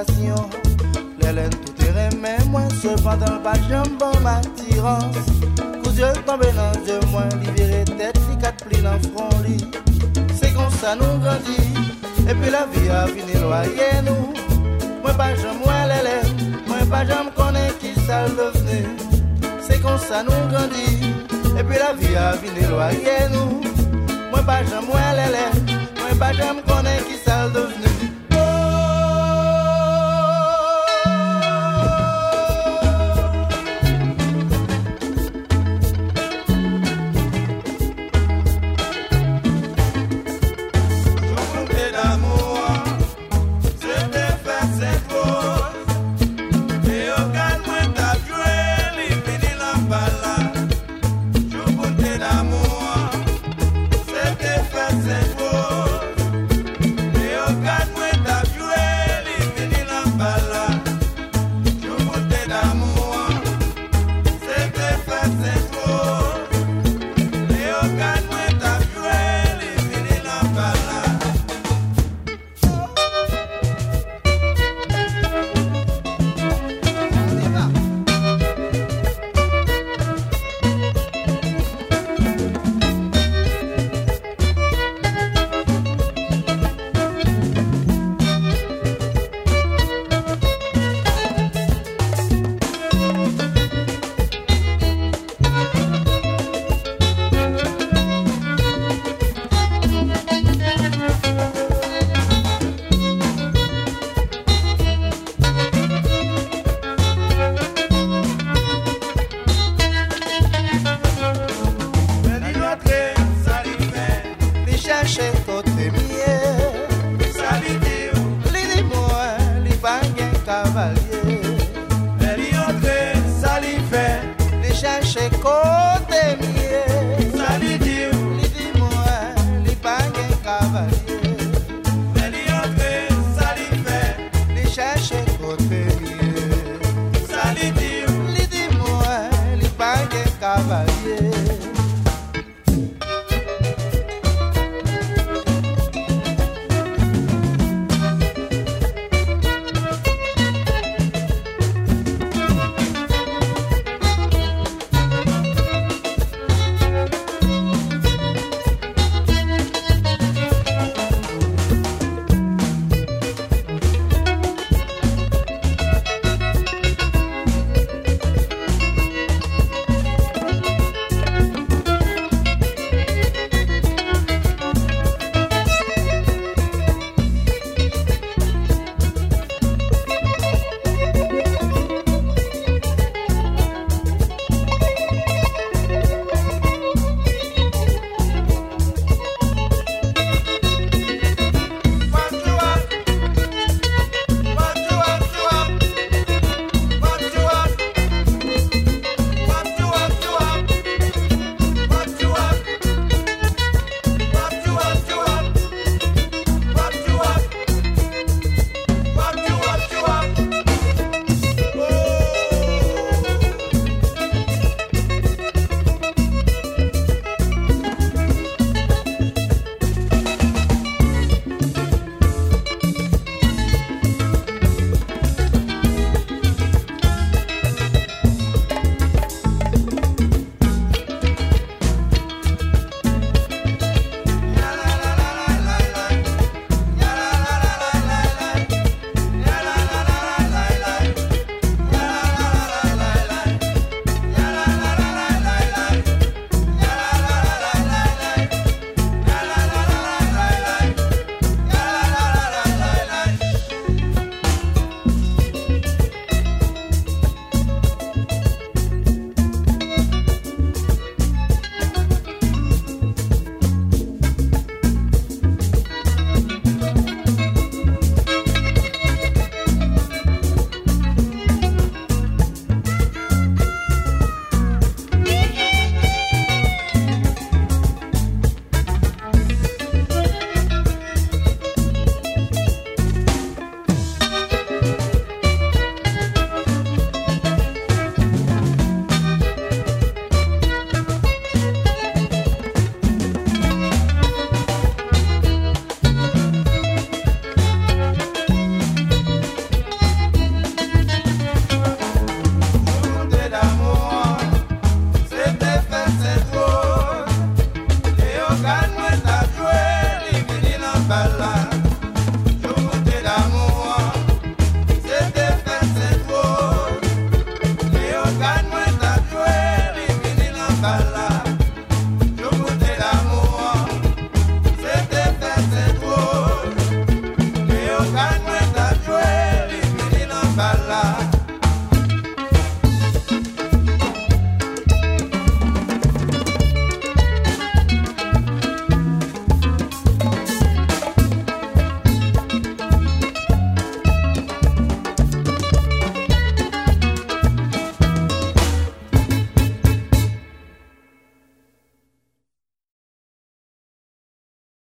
sensation. L'Hélène tout terrain, mais moi, cependant, pas jambon m'attirance. Cousu tombé dans yeux, moi, libéré tête, li quatre plis dans front, li. C'est comme ça nous grandit, et puis la vie a fini loyer nous. Moi, pas j'aime, moi, l'Hélène, moi, pas j'aime connaît qui ça le devenu. C'est comme ça nous grandit, et puis la vie a fini loyer nous. Moi, pas j'aime, moi, l'Hélène, moi, pas j'aime connaît qui ça le devenu. Cavalier.